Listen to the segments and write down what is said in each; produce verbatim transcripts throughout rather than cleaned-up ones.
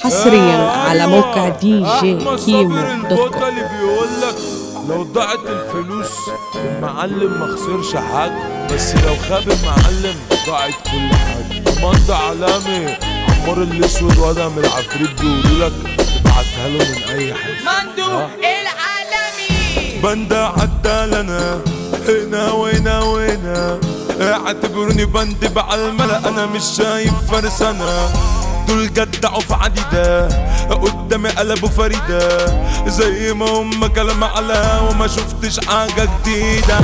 حصريا على موقع دي جي كيمو دوت كوم. اللي بيقولك لو ضاعت الفلوس المعلم ما خسرش حاجة، بس لو خاب المعلم ضاعت كل حاجة. ضمنت علامي عمار الاسود وادم العفريت بيقولولك تبعتها له من اي حاجة. مندو العالمي بندا عدى لنا هنا وهنا وهنا، اعتبروني بندب على الملأ، انا مش شايف فرسانة. دول جدعوا في عديدة قدامي قلبوا فريدة، زي ما هم كلام على وما شفتش حاجة جديدة.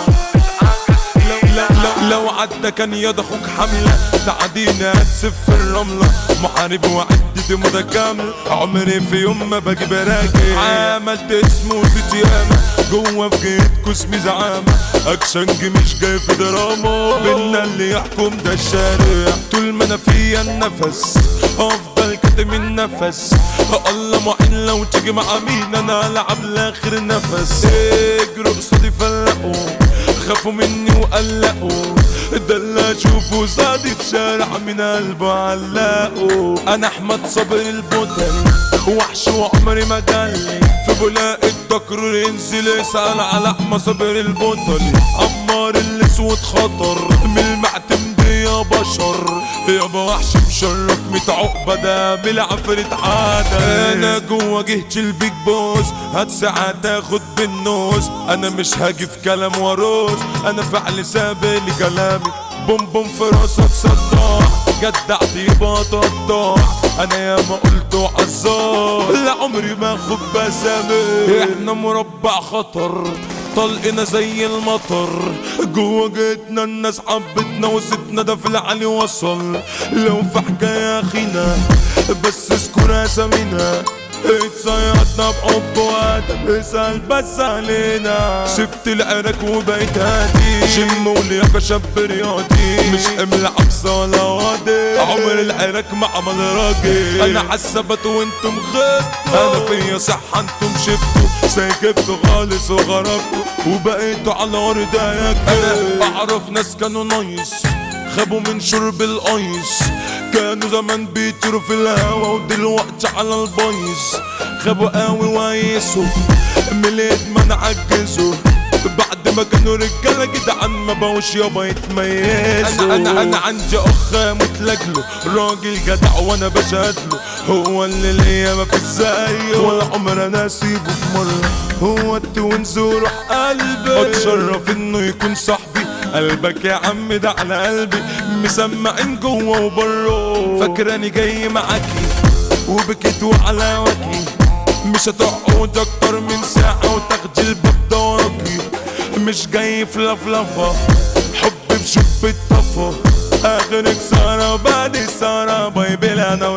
لو, لو, لو عدى كان يد اخوك حملة، تعدينا هتسف في الرملة. محارب وعدتي متكاملة، عمري في يوم ما باجي براجع. عملت اسمه في ياما جوه في جيتكوا اسمي زعامة، اكشنج مش جاي في دراما، بينا اللي يحكم ده الشارع. طول ما انا فيا النفس افضل كاتم النفس، الله معين لو تيجي مع مين انا العب لاخر نفس. اجروا قصادي فلقوا خافوا مني وقلقوا، ده اللي اشوفه صادي في شارع من قلبه علقوا. انا احمد صابر البطل وحش وعمري ما جالي، في بلاق الدكرور ينزل يسأل على احمد صابر البطل. عمار الاسود خطر من المعتمد يا بشر، يابا وحش مشرف ميت عقبة ده بالعفريت عادة. انا جوا جهتش البيج بوس هتساعة تاخد بالنوز، انا مش هاجي في كلام وروز، انا فعل سابق كلامي. بوم بوم في راسك صداع جدع يبقى تقطع، انا ياما قلته عالزار لا عمري ما اخد بسامي. احنا مربع خطر طلقنا زي المطر، جوا جيتنا الناس حبتنا وستنا ده في العلي وصل. لو في حكاية اخينا بس اذكر اسامينا، اتصيدنا بحب وادب اسأل بس علينا. سبت العراك وبقيت هادي جيم ولياقة شاب رياضي، مش حمل عكسة ولا وادي، عمر العراك ما عمل راجل. انا عالثبت وانتم غبتوا، انا فيا صحة انتم شفتوا، سايكبتوا خالص وغربتوا وبقيتوا على ارض انا اعرف ناس كانوا نايس خابوا من شرب الايس، كانوا زمان بيطيروا في الهوا ودلوقتي على البايظ. خابوا قوي ويسوا من الادمان عجزوا، بعد ما كانوا رجاله جدعان ما بقوش يابا يتميزوا. انا انا انا عندي اخ متلجله راجل جدع وانا بشهدله، هو اللي ليا ما فيش زيه ولا عمر انا اسيبه في مره. هو التوينز وروح قلبي، اتشرف انه يكون صاحبي. قلبك يا عم ده على قلبي مسمعين جوه وبره، فاكراني جاي معاكي وبكيت وعلى وجهي، مش هتقعد اكتر من ساعة وتاخدي الباب ده وراكي. مش جاي في لفلفة حب في شوف الطفة، اخر كسارة بعد السارة باي بلا انا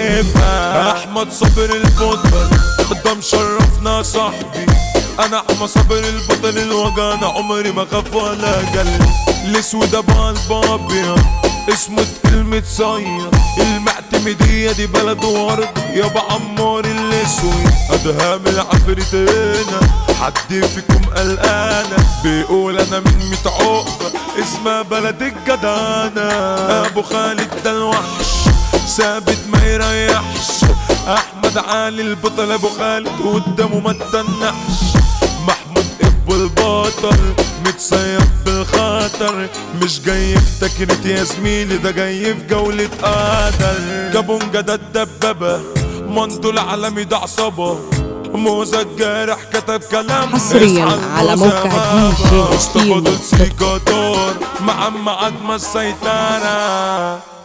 والشفا. احمد صابر البطل ده مشرفنا صاحبي، انا احمد صابر البطل الوجع، انا عمري ما خاف ولا قلب. الاسود ابو البابيا اسمه كلمة صاير، المعتمدية دي بلد وارض يابا عمار الاسود. ادهام العفريتينا حد فيكم قلقانة، بيقول انا من ميت عقبة اسمها بلد الجدانة. ابو خالد ده الوحش ثابت ما يريحش، احمد علي البطل ابو خالد قدامه ما تنحش. محمود ابو البطل متصيب بالخاطر، مش جاي في تكريت يا زميلي ده جاي في جولة قدر. جابونجا ده الدبابة مندو العالمي ده عصابة، موزة الجارح كتب كلام حصريا على موقع دي جي كيمو دوت كوم. مع معاد ما السيطرة.